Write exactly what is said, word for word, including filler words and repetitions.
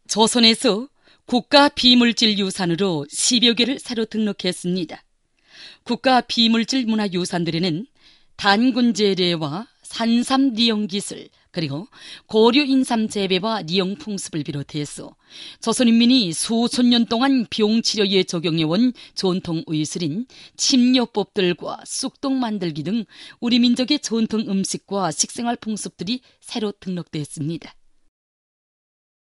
조선에서 국가 비물질 유산으로 십여 개를 새로 등록했습니다. 국가 비물질 문화유산들에는 단군제례와 산삼 리용기술, 그리고 고려 인삼 재배와 리용 풍습을 비롯해서 조선인민이 수천 년 동안 병치료에 적용해온 전통 의술인 침료법들과 쑥떡 만들기 등 우리 민족의 전통 음식과 식생활 풍습들이 새로 등록됐습니다.